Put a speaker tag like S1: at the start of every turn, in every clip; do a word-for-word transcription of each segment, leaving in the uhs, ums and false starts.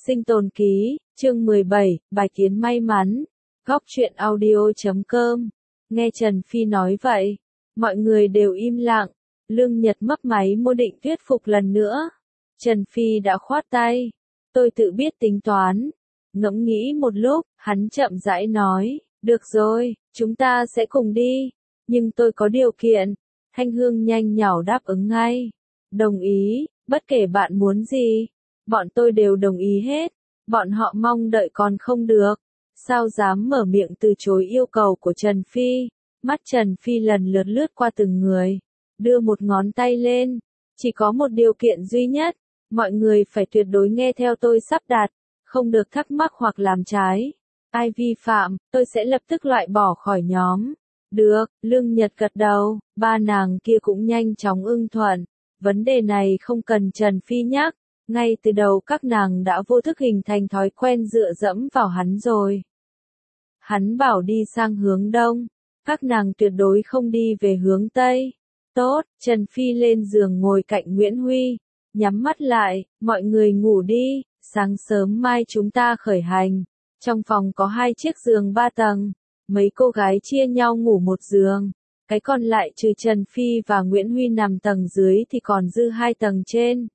S1: Sinh tồn ký, chương mười bảy, bài kiến may mắn. Góc truyện audio chấm com. Nghe Trần Phi nói vậy, mọi người đều im lặng. Lương Nhật mấp máy môi định thuyết phục lần nữa. Trần Phi đã khoát tay. Tôi tự biết tính toán. Ngẫm nghĩ một lúc, hắn chậm rãi nói, được rồi, chúng ta sẽ cùng đi. Nhưng tôi có điều kiện. Thanh Hương nhanh nhảu đáp ứng ngay. Đồng ý, bất kể bạn muốn gì. Bọn tôi đều đồng ý hết. Bọn họ mong đợi còn không được. Sao dám mở miệng từ chối yêu cầu của Trần Phi. Mắt Trần Phi lần lượt lướt qua từng người. Đưa một ngón tay lên. Chỉ có một điều kiện duy nhất. Mọi người phải tuyệt đối nghe theo tôi sắp đặt. Không được thắc mắc hoặc làm trái. Ai vi phạm, tôi sẽ lập tức loại bỏ khỏi nhóm. Được, Lương Nhật gật đầu. Ba nàng kia cũng nhanh chóng ưng thuận. Vấn đề này không cần Trần Phi nhắc. Ngay từ đầu các nàng đã vô thức hình thành thói quen dựa dẫm vào hắn rồi. Hắn bảo đi sang hướng đông. Các nàng tuyệt đối không đi về hướng tây. Tốt, Trần Phi lên giường ngồi cạnh Nguyễn Huy. Nhắm mắt lại, mọi người ngủ đi. Sáng sớm mai chúng ta khởi hành. Trong phòng có hai chiếc giường ba tầng. Mấy cô gái chia nhau ngủ một giường. Cái còn lại trừ Trần Phi và Nguyễn Huy nằm tầng dưới thì còn dư hai tầng trên.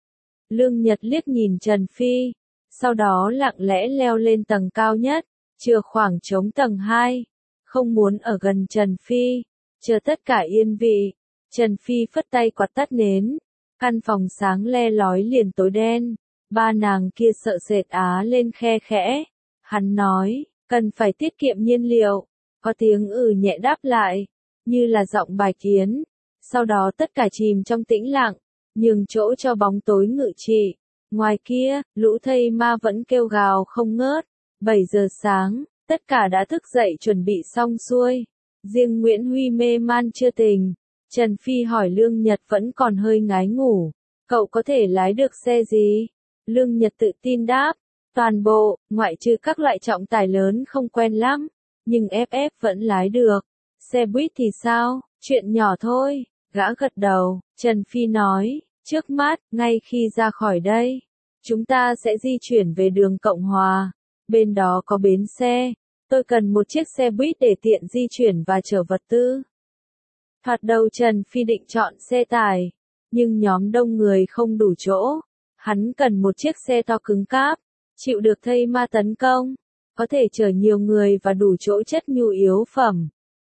S1: Lương Nhật liếc nhìn Trần Phi. Sau đó lặng lẽ leo lên tầng cao nhất. Chừa khoảng trống tầng hai. Không muốn ở gần Trần Phi. Chờ tất cả yên vị. Trần Phi phất tay quạt tắt nến. Căn phòng sáng le lói liền tối đen. Ba nàng kia sợ sệt á lên khe khẽ. Hắn nói, cần phải tiết kiệm nhiên liệu. Có tiếng ừ nhẹ đáp lại. Như là giọng bài kiến. Sau đó tất cả chìm trong tĩnh lặng. Nhường chỗ cho bóng tối ngự trị. Ngoài kia, lũ thây ma vẫn kêu gào không ngớt. bảy giờ sáng, tất cả đã thức dậy chuẩn bị xong xuôi. Riêng Nguyễn Huy mê man chưa tỉnh. Trần Phi hỏi Lương Nhật vẫn còn hơi ngái ngủ. Cậu có thể lái được xe gì? Lương Nhật tự tin đáp. Toàn bộ, ngoại trừ các loại trọng tải lớn không quen lắm. Nhưng ép ép vẫn lái được. Xe buýt thì sao? Chuyện nhỏ thôi. Gã gật đầu. Trần Phi nói. Trước mắt, ngay khi ra khỏi đây. Chúng ta sẽ di chuyển về đường Cộng Hòa. Bên đó có bến xe. Tôi cần một chiếc xe buýt để tiện di chuyển và chở vật tư. Thoạt đầu Trần Phi định chọn xe tải. Nhưng nhóm đông người không đủ chỗ. Hắn cần một chiếc xe to cứng cáp. Chịu được thây ma tấn công. Có thể chở nhiều người và đủ chỗ chất nhu yếu phẩm.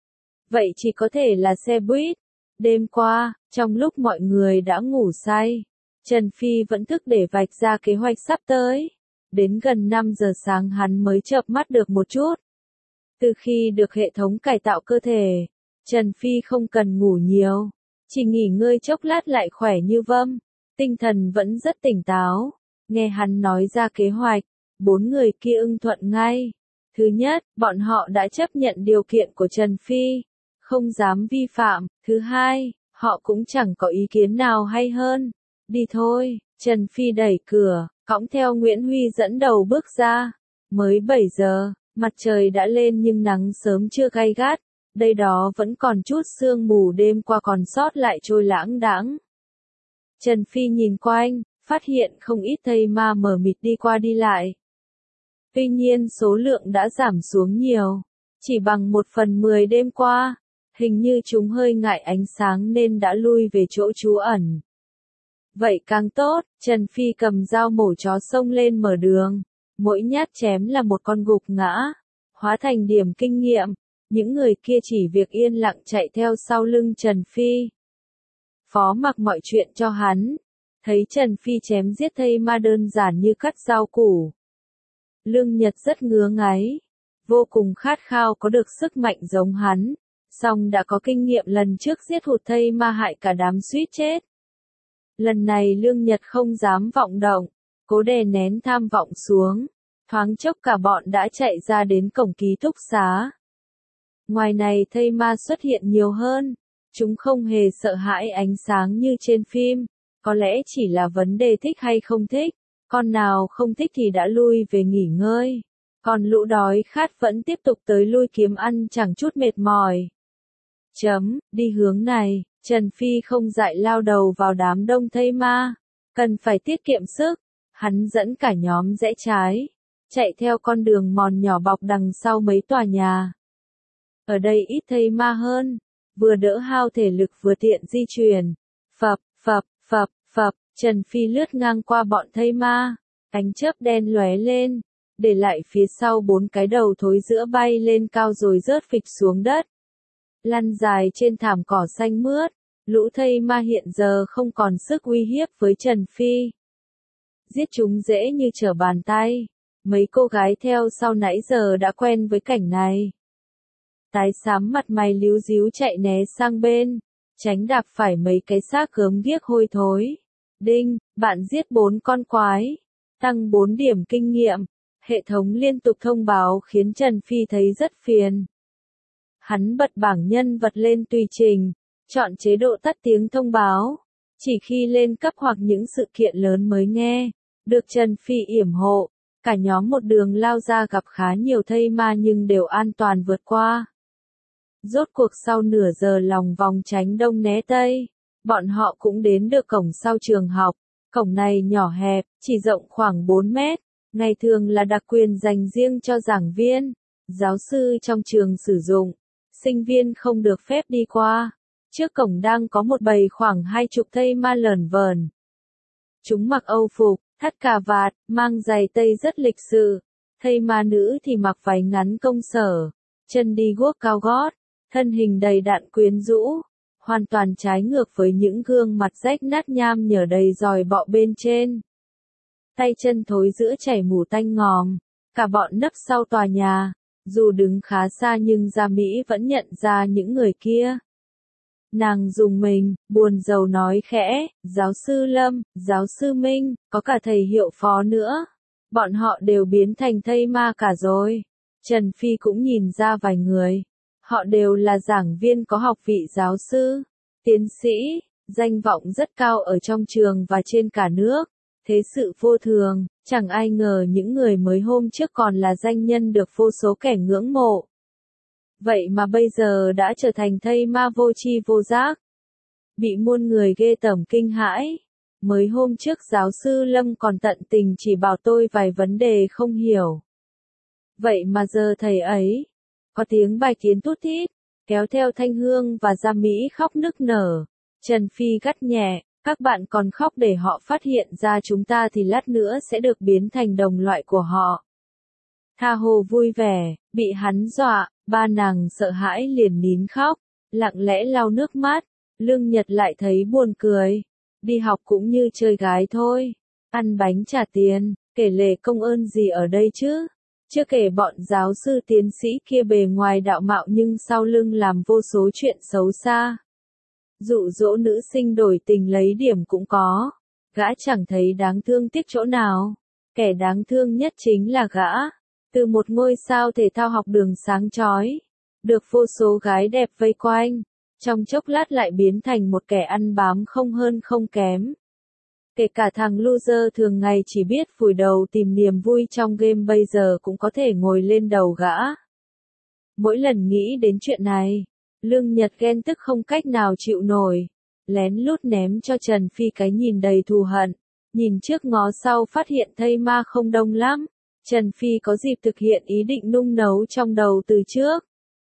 S1: Vậy chỉ có thể là xe buýt. Đêm qua, trong lúc mọi người đã ngủ say, Trần Phi vẫn thức để vạch ra kế hoạch sắp tới. Đến gần năm giờ sáng hắn mới chợp mắt được một chút. Từ khi được hệ thống cải tạo cơ thể, Trần Phi không cần ngủ nhiều. Chỉ nghỉ ngơi chốc lát lại khỏe như vâm. Tinh thần vẫn rất tỉnh táo. Nghe hắn nói ra kế hoạch, bốn người kia ưng thuận ngay. Thứ nhất, bọn họ đã chấp nhận điều kiện của Trần Phi. Không dám vi phạm. Thứ hai, họ cũng chẳng có ý kiến nào hay hơn. Đi thôi, Trần Phi đẩy cửa, cõng theo Nguyễn Huy dẫn đầu bước ra. Mới bảy giờ, mặt trời đã lên nhưng nắng sớm chưa gay gắt. Đây đó vẫn còn chút sương mù đêm qua còn sót lại trôi lãng đãng. Trần Phi nhìn quanh, phát hiện không ít thây ma mờ mịt đi qua đi lại. Tuy nhiên số lượng đã giảm xuống nhiều. Chỉ bằng một phần mười đêm qua. Hình như chúng hơi ngại ánh sáng nên đã lui về chỗ trú ẩn. Vậy càng tốt, Trần Phi cầm dao mổ chó xông lên mở đường. Mỗi nhát chém là một con gục ngã. Hóa thành điểm kinh nghiệm. Những người kia chỉ việc yên lặng chạy theo sau lưng Trần Phi. Phó mặc mọi chuyện cho hắn. Thấy Trần Phi chém giết thây ma đơn giản như cắt rau củ. Lương Nhật rất ngứa ngáy. Vô cùng khát khao có được sức mạnh giống hắn. Song đã có kinh nghiệm lần trước giết hụt thây ma hại cả đám suýt chết. Lần này Lương Nhật không dám vọng động, cố đè nén tham vọng xuống. Thoáng chốc cả bọn đã chạy ra đến cổng ký túc xá. Ngoài này thây ma xuất hiện nhiều hơn. Chúng không hề sợ hãi ánh sáng như trên phim. Có lẽ chỉ là vấn đề thích hay không thích. Con nào không thích thì đã lui về nghỉ ngơi. Còn lũ đói khát vẫn tiếp tục tới lui kiếm ăn chẳng chút mệt mỏi. Chấm, đi hướng này, Trần Phi không dại lao đầu vào đám đông thây ma. Cần phải tiết kiệm sức. Hắn dẫn cả nhóm rẽ trái, chạy theo con đường mòn nhỏ bọc đằng sau mấy tòa nhà. Ở đây ít thây ma hơn, vừa đỡ hao thể lực vừa tiện di chuyển. Phập, phập, phập, phập, Trần Phi lướt ngang qua bọn thây ma, ánh chớp đen lóe lên, để lại phía sau bốn cái đầu thối giữa bay lên cao rồi rớt phịch xuống đất. Lăn dài trên thảm cỏ xanh mướt, lũ thây ma hiện giờ không còn sức uy hiếp với Trần Phi. Giết chúng dễ như trở bàn tay, mấy cô gái theo sau nãy giờ đã quen với cảnh này. Tái xám mặt mày líu díu chạy né sang bên, tránh đạp phải mấy cái xác gớm ghiếc hôi thối. Đinh, bạn giết bốn con quái, tăng bốn điểm kinh nghiệm. Hệ thống liên tục thông báo khiến Trần Phi thấy rất phiền. Hắn bật bảng nhân vật lên tùy trình, chọn chế độ tắt tiếng thông báo. Chỉ khi lên cấp hoặc những sự kiện lớn mới nghe, được Trần Phi yểm hộ. Cả nhóm một đường lao ra gặp khá nhiều thây ma nhưng đều an toàn vượt qua. Rốt cuộc sau nửa giờ lòng vòng tránh đông né tây, bọn họ cũng đến được cổng sau trường học. Cổng này nhỏ hẹp, chỉ rộng khoảng bốn mét. Ngày thường là đặc quyền dành riêng cho giảng viên, giáo sư trong trường sử dụng. Sinh viên không được phép đi qua. Trước cổng đang có một bầy khoảng hai chục thây ma lởn vởn. Chúng mặc âu phục, thắt cà vạt, mang giày tây rất lịch sự. Thây ma nữ thì mặc váy ngắn công sở, chân đi guốc cao gót, thân hình đầy đặn quyến rũ. Hoàn toàn trái ngược với những gương mặt rách nát nham nhở đầy dòi bọ bên trên. Tay chân thối giữa chảy mù tanh ngòm, cả bọn nấp sau tòa nhà, dù đứng khá xa nhưng Gia Mỹ vẫn nhận ra những người kia. Nàng dùng mình, buồn rầu nói khẽ, giáo sư Lâm, giáo sư Minh, có cả thầy hiệu phó nữa. Bọn họ đều biến thành thây ma cả rồi. Trần Phi cũng nhìn ra vài người. Họ đều là giảng viên có học vị giáo sư, tiến sĩ, danh vọng rất cao ở trong trường và trên cả nước. Thế sự vô thường, chẳng ai ngờ những người mới hôm trước còn là danh nhân được vô số kẻ ngưỡng mộ. Vậy mà bây giờ đã trở thành thây ma vô tri vô giác. Bị muôn người ghê tởm kinh hãi. Mới hôm trước giáo sư Lâm còn tận tình chỉ bảo tôi vài vấn đề không hiểu. Vậy mà giờ thầy ấy, có tiếng bài kiến tút thít, kéo theo Thanh Hương và Gia Mỹ khóc nức nở. Trần Phi gắt nhẹ. Các bạn còn khóc để họ phát hiện ra chúng ta thì lát nữa sẽ được biến thành đồng loại của họ. Tha Hồ vui vẻ, bị hắn dọa, ba nàng sợ hãi liền nín khóc, lặng lẽ lau nước mắt. Lương Nhật lại thấy buồn cười. Đi học cũng như chơi gái thôi. Ăn bánh trả tiền, kể lể công ơn gì ở đây chứ. Chưa kể bọn giáo sư tiến sĩ kia bề ngoài đạo mạo nhưng sau lưng làm vô số chuyện xấu xa. Dụ dỗ nữ sinh đổi tình lấy điểm cũng có. Gã chẳng thấy đáng thương tiếc chỗ nào. Kẻ đáng thương nhất chính là gã. Từ một ngôi sao thể thao học đường sáng chói, được vô số gái đẹp vây quanh, trong chốc lát lại biến thành một kẻ ăn bám không hơn không kém. Kể cả thằng loser thường ngày chỉ biết vùi đầu tìm niềm vui trong game bây giờ cũng có thể ngồi lên đầu gã. Mỗi lần nghĩ đến chuyện này, Lương Nhật ghen tức không cách nào chịu nổi, lén lút ném cho Trần Phi cái nhìn đầy thù hận, nhìn trước ngó sau phát hiện thây ma không đông lắm, Trần Phi có dịp thực hiện ý định nung nấu trong đầu từ trước.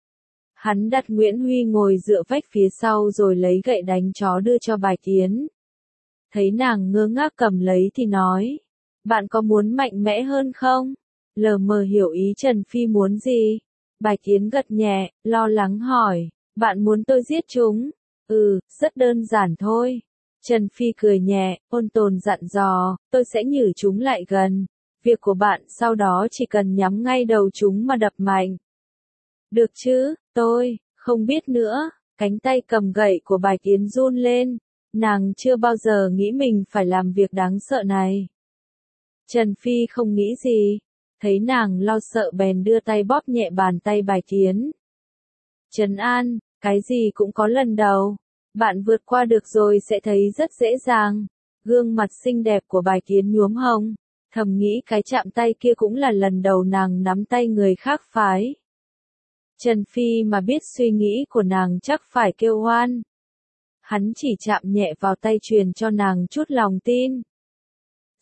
S1: Hắn đặt Nguyễn Huy ngồi dựa vách phía sau rồi lấy gậy đánh chó đưa cho Bạch Yến. Thấy nàng ngơ ngác cầm lấy thì nói, bạn có muốn mạnh mẽ hơn không? Lờ mờ hiểu ý Trần Phi muốn gì? Bạch Yến gật nhẹ, lo lắng hỏi, bạn muốn tôi giết chúng? Ừ, rất đơn giản thôi. Trần Phi cười nhẹ, ôn tồn dặn dò, tôi sẽ nhử chúng lại gần. Việc của bạn sau đó chỉ cần nhắm ngay đầu chúng mà đập mạnh. Được chứ, tôi, không biết nữa. Cánh tay cầm gậy của Bạch Yến run lên. Nàng chưa bao giờ nghĩ mình phải làm việc đáng sợ này. Trần Phi không nghĩ gì. Thấy nàng lo sợ bèn đưa tay bóp nhẹ bàn tay Bạch Yến. Trấn an, cái gì cũng có lần đầu. Bạn vượt qua được rồi sẽ thấy rất dễ dàng. Gương mặt xinh đẹp của Bạch Yến nhuốm hồng. Thầm nghĩ cái chạm tay kia cũng là lần đầu nàng nắm tay người khác phái. Trần Phi mà biết suy nghĩ của nàng chắc phải kêu oan. Hắn chỉ chạm nhẹ vào tay truyền cho nàng chút lòng tin.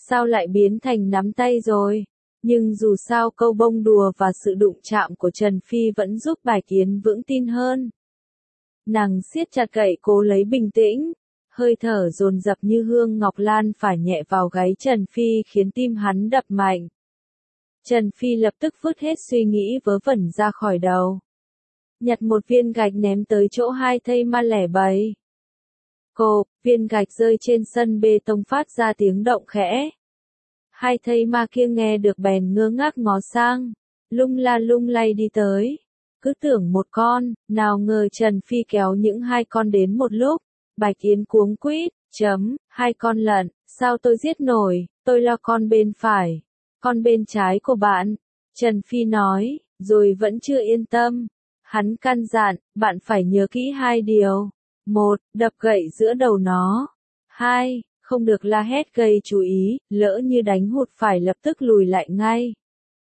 S1: sao lại biến thành nắm tay rồi? Nhưng dù sao câu bông đùa và sự đụng chạm của Trần Phi vẫn giúp Bạch Yến vững tin hơn. Nàng siết chặt gậy cố lấy bình tĩnh, hơi thở dồn dập như hương ngọc lan phải nhẹ vào gáy Trần Phi khiến tim hắn đập mạnh. Trần Phi lập tức vứt hết suy nghĩ vớ vẩn ra khỏi đầu. Nhặt một viên gạch ném tới chỗ hai thây ma lẻ bầy. Cộp, viên gạch rơi trên sân bê tông phát ra tiếng động khẽ. Hai thây ma kia nghe được bèn ngơ ngác ngó sang, lung la lung lay đi tới. Cứ tưởng một con, nào ngờ Trần Phi kéo những hai con đến một lúc. Bạch Yến cuống quýt, chấm, hai con lợn, sao tôi giết nổi, tôi lo con bên phải, con bên trái của bạn. Trần Phi nói, rồi vẫn chưa yên tâm. Hắn căn dặn, bạn phải nhớ kỹ hai điều. Một, đập gậy giữa đầu nó. Hai, không được la hét gây chú ý, lỡ như đánh hụt phải lập tức lùi lại ngay.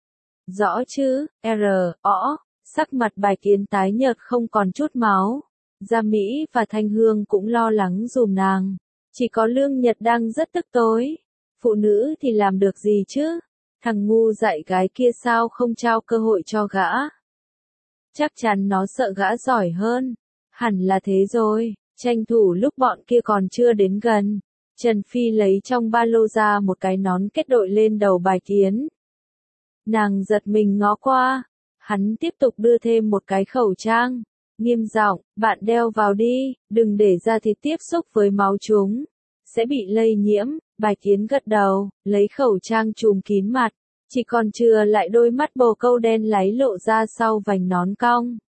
S1: Rõ chứ, R, O, sắc mặt Bạch Yến tái nhợt không còn chút máu. Gia Mỹ và Thanh Hương cũng lo lắng dùm nàng. Chỉ có Lương Nhật đang rất tức tối. Phụ nữ thì làm được gì chứ? Thằng ngu dạy gái kia sao không trao cơ hội cho gã? Chắc chắn nó sợ gã giỏi hơn. Hẳn là thế rồi, tranh thủ lúc bọn kia còn chưa đến gần. Trần Phi lấy trong ba lô ra một cái nón kết đội lên đầu Bạch Yến. Nàng giật mình ngó qua. Hắn tiếp tục đưa thêm một cái khẩu trang. Nghiêm giọng, bạn đeo vào đi, đừng để da thịt tiếp xúc với máu chúng. Sẽ bị lây nhiễm. Bạch Yến gật đầu, lấy khẩu trang trùm kín mặt. Chỉ còn chừa lại đôi mắt bồ câu đen láy lộ ra sau vành nón cong.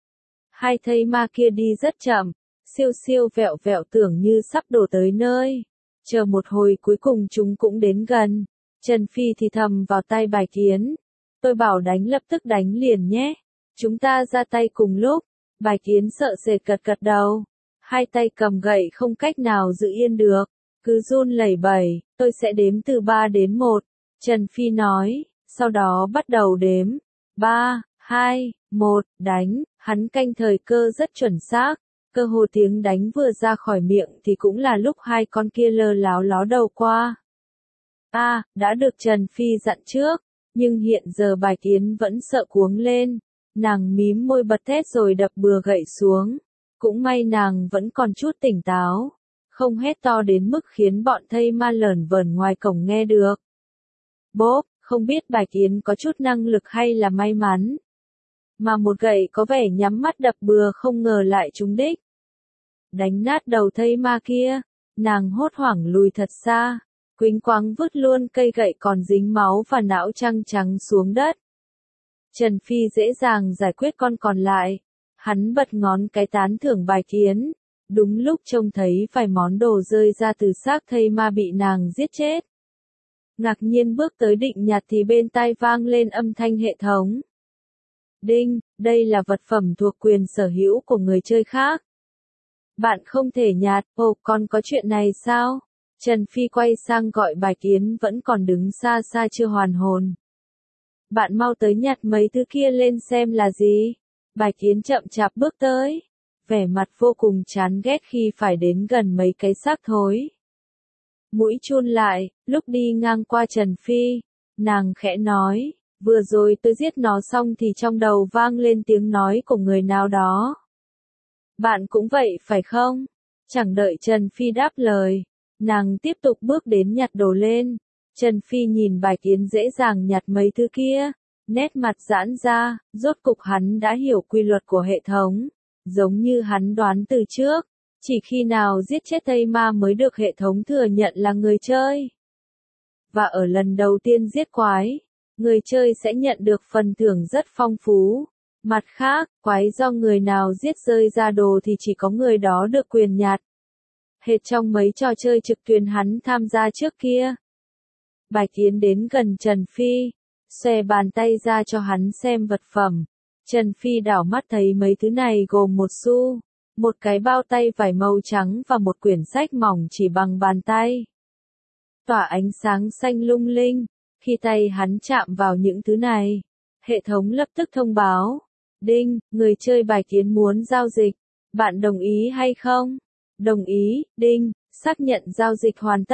S1: Hai thây ma kia đi rất chậm, siêu siêu vẹo vẹo tưởng như sắp đổ tới nơi. Chờ một hồi cuối cùng chúng cũng đến gần. Trần Phi thì thầm vào tai Bạch Yến. Tôi bảo đánh lập tức đánh liền nhé. Chúng ta ra tay cùng lúc. Bạch Yến sợ sệt gật gật đầu. Hai tay cầm gậy không cách nào giữ yên được. Cứ run lẩy bẩy, tôi sẽ đếm từ ba đến một. Trần Phi nói, sau đó bắt đầu đếm. ba, hai, một, đánh. Hắn canh thời cơ rất chuẩn xác. Cơ hồ tiếng đánh vừa ra khỏi miệng thì cũng là lúc hai con kia lơ láo ló đầu qua. A, à, đã được Trần Phi dặn trước. Nhưng hiện giờ Bạch Yến vẫn sợ cuống lên. Nàng mím môi bật thét rồi đập bừa gậy xuống. Cũng may nàng vẫn còn chút tỉnh táo. Không hét to đến mức khiến bọn thây ma lởn vởn ngoài cổng nghe được. Bốp, không biết Bạch Yến có chút năng lực hay là may mắn. Mà một gậy có vẻ nhắm mắt đập bừa không ngờ lại trúng đích. Đánh nát đầu thây ma kia, nàng hốt hoảng lùi thật xa. Quýnh quáng vứt luôn cây gậy còn dính máu và não trăng trắng xuống đất. Trần Phi dễ dàng giải quyết con còn lại. Hắn bật ngón cái tán thưởng Bạch Yến. Đúng lúc trông thấy vài món đồ rơi ra từ xác thây ma bị nàng giết chết. Ngạc nhiên bước tới định nhặt thì bên tai vang lên âm thanh hệ thống. Đinh, đây là vật phẩm thuộc quyền sở hữu của người chơi khác. Bạn không thể nhặt, ồ còn có chuyện này sao? Trần Phi quay sang gọi Bạch Yến vẫn còn đứng xa xa chưa hoàn hồn. Bạn mau tới nhặt mấy thứ kia lên xem là gì. Bạch Yến chậm chạp bước tới. Vẻ mặt vô cùng chán ghét khi phải đến gần mấy cái xác thối. Mũi chun lại, lúc đi ngang qua Trần Phi, nàng khẽ nói, vừa rồi tôi giết nó xong thì trong đầu vang lên tiếng nói của người nào đó. Bạn cũng vậy phải không? Chẳng đợi Trần Phi đáp lời, nàng tiếp tục bước đến nhặt đồ lên. Trần Phi nhìn Bạch Yến dễ dàng nhặt mấy thứ kia, nét mặt giãn ra, rốt cục hắn đã hiểu quy luật của hệ thống. Giống như hắn đoán từ trước, chỉ khi nào giết chết thây ma mới được hệ thống thừa nhận là người chơi. Và ở lần đầu tiên giết quái, người chơi sẽ nhận được phần thưởng rất phong phú. Mặt khác, quái do người nào giết rơi ra đồ thì chỉ có người đó được quyền nhặt. Hệt trong mấy trò chơi trực tuyến hắn tham gia trước kia. Bạch Yến đến gần Trần Phi, xòe bàn tay ra cho hắn xem vật phẩm. Trần Phi đảo mắt thấy mấy thứ này gồm một xu, một cái bao tay vải màu trắng và một quyển sách mỏng chỉ bằng bàn tay. Tỏa ánh sáng xanh lung linh, khi tay hắn chạm vào những thứ này, hệ thống lập tức thông báo. Đinh, người chơi Bạch Yến muốn giao dịch, bạn đồng ý hay không? Đồng ý, đinh, xác nhận giao dịch hoàn tất.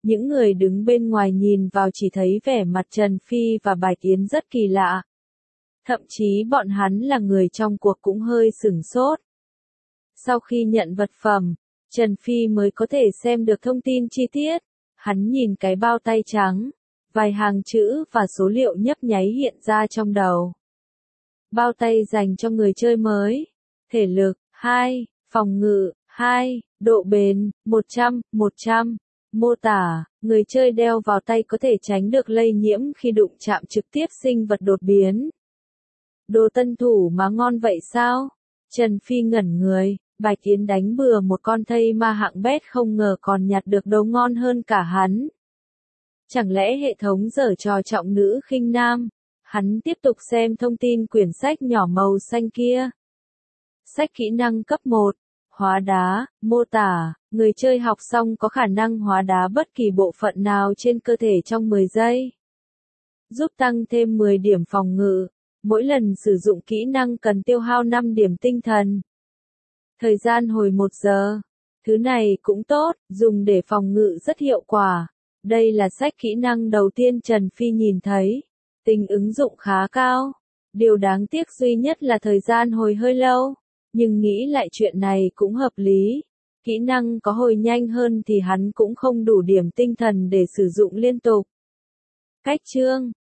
S1: Những người đứng bên ngoài nhìn vào chỉ thấy vẻ mặt Trần Phi và Bạch Yến rất kỳ lạ. Thậm chí bọn hắn là người trong cuộc cũng hơi sửng sốt. Sau khi nhận vật phẩm, Trần Phi mới có thể xem được thông tin chi tiết. Hắn nhìn cái bao tay trắng, vài hàng chữ và số liệu nhấp nháy hiện ra trong đầu. Bao tay dành cho người chơi mới. Thể lực, hai, phòng ngự, hai, độ bền, một trăm, một trăm. Mô tả, người chơi đeo vào tay có thể tránh được lây nhiễm khi đụng chạm trực tiếp sinh vật đột biến. Đồ tân thủ mà ngon vậy sao? Trần Phi ngẩn người, Bạch Yến đánh bừa một con thây ma hạng bét không ngờ còn nhặt được đồ ngon hơn cả hắn. Chẳng lẽ hệ thống giở trò trọng nữ khinh nam? Hắn tiếp tục xem thông tin quyển sách nhỏ màu xanh kia. Sách kỹ năng cấp một, hóa đá, mô tả, người chơi học xong có khả năng hóa đá bất kỳ bộ phận nào trên cơ thể trong mười giây. Giúp tăng thêm mười điểm phòng ngự, mỗi lần sử dụng kỹ năng cần tiêu hao năm điểm tinh thần. Thời gian hồi một giờ. Thứ này cũng tốt, dùng để phòng ngự rất hiệu quả. Đây là sách kỹ năng đầu tiên Trần Phi nhìn thấy. Tính ứng dụng khá cao. Điều đáng tiếc duy nhất là thời gian hồi hơi lâu. Nhưng nghĩ lại chuyện này cũng hợp lý. Kỹ năng có hồi nhanh hơn thì hắn cũng không đủ điểm tinh thần để sử dụng liên tục. Cách chương